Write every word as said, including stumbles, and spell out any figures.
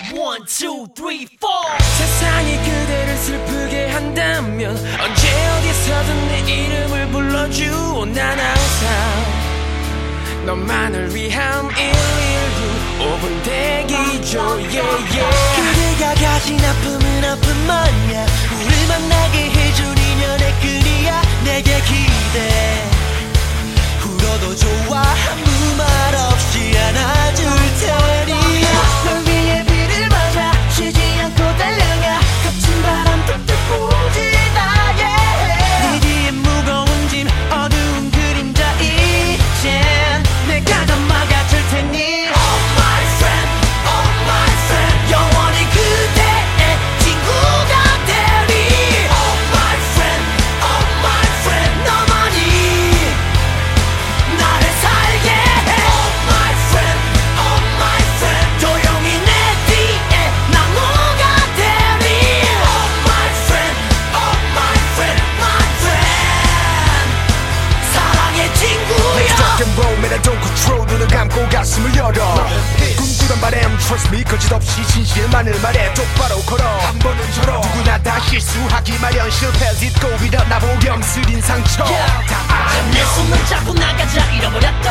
One, two, three, four. 세상이 그대를 슬프게 한다면 언제 어디서든 내 이름을 불러주오. 난 항상 너만을 위한 일일구 오 분 대기죠. yeah, yeah. 그대가 가진 아픔은 아픔만이야. 우릴 만나게 해준 인연의 끈이야. 내게 기대 울어도 좋아. 아무 말 없이 안아줄 테니 널 위해 비를 맞아 쉬지 않고 달려가. 거친 바람 툭툭 부지나 yeah. 네 뒤에 무거운 짐 어두운 그림자 이젠 내가 더 막아줄 테니 Oh my friend, oh my friend, 영원히 그대의 친구가 되리. Oh my friend, oh my friend, 너만이 나를 살게 해. Oh my friend, oh my friend, 조용히 내 뒤에 나무가 되리. Oh my friend, oh my friend, my friend, 사랑의 친구야. rock'n'roll man I don't control. 눈을 감고 가슴을 열어. 꿈꾸던 바람 trust me 거짓없이 진실만을 말해. 똑바로 걸어 한 번은 절어. 누구나 다 실수하기 마련. 실패 딛고 일어나 보렴. 쓰린 상처 다 내 손을 잡고 나가자. 잃어버렸던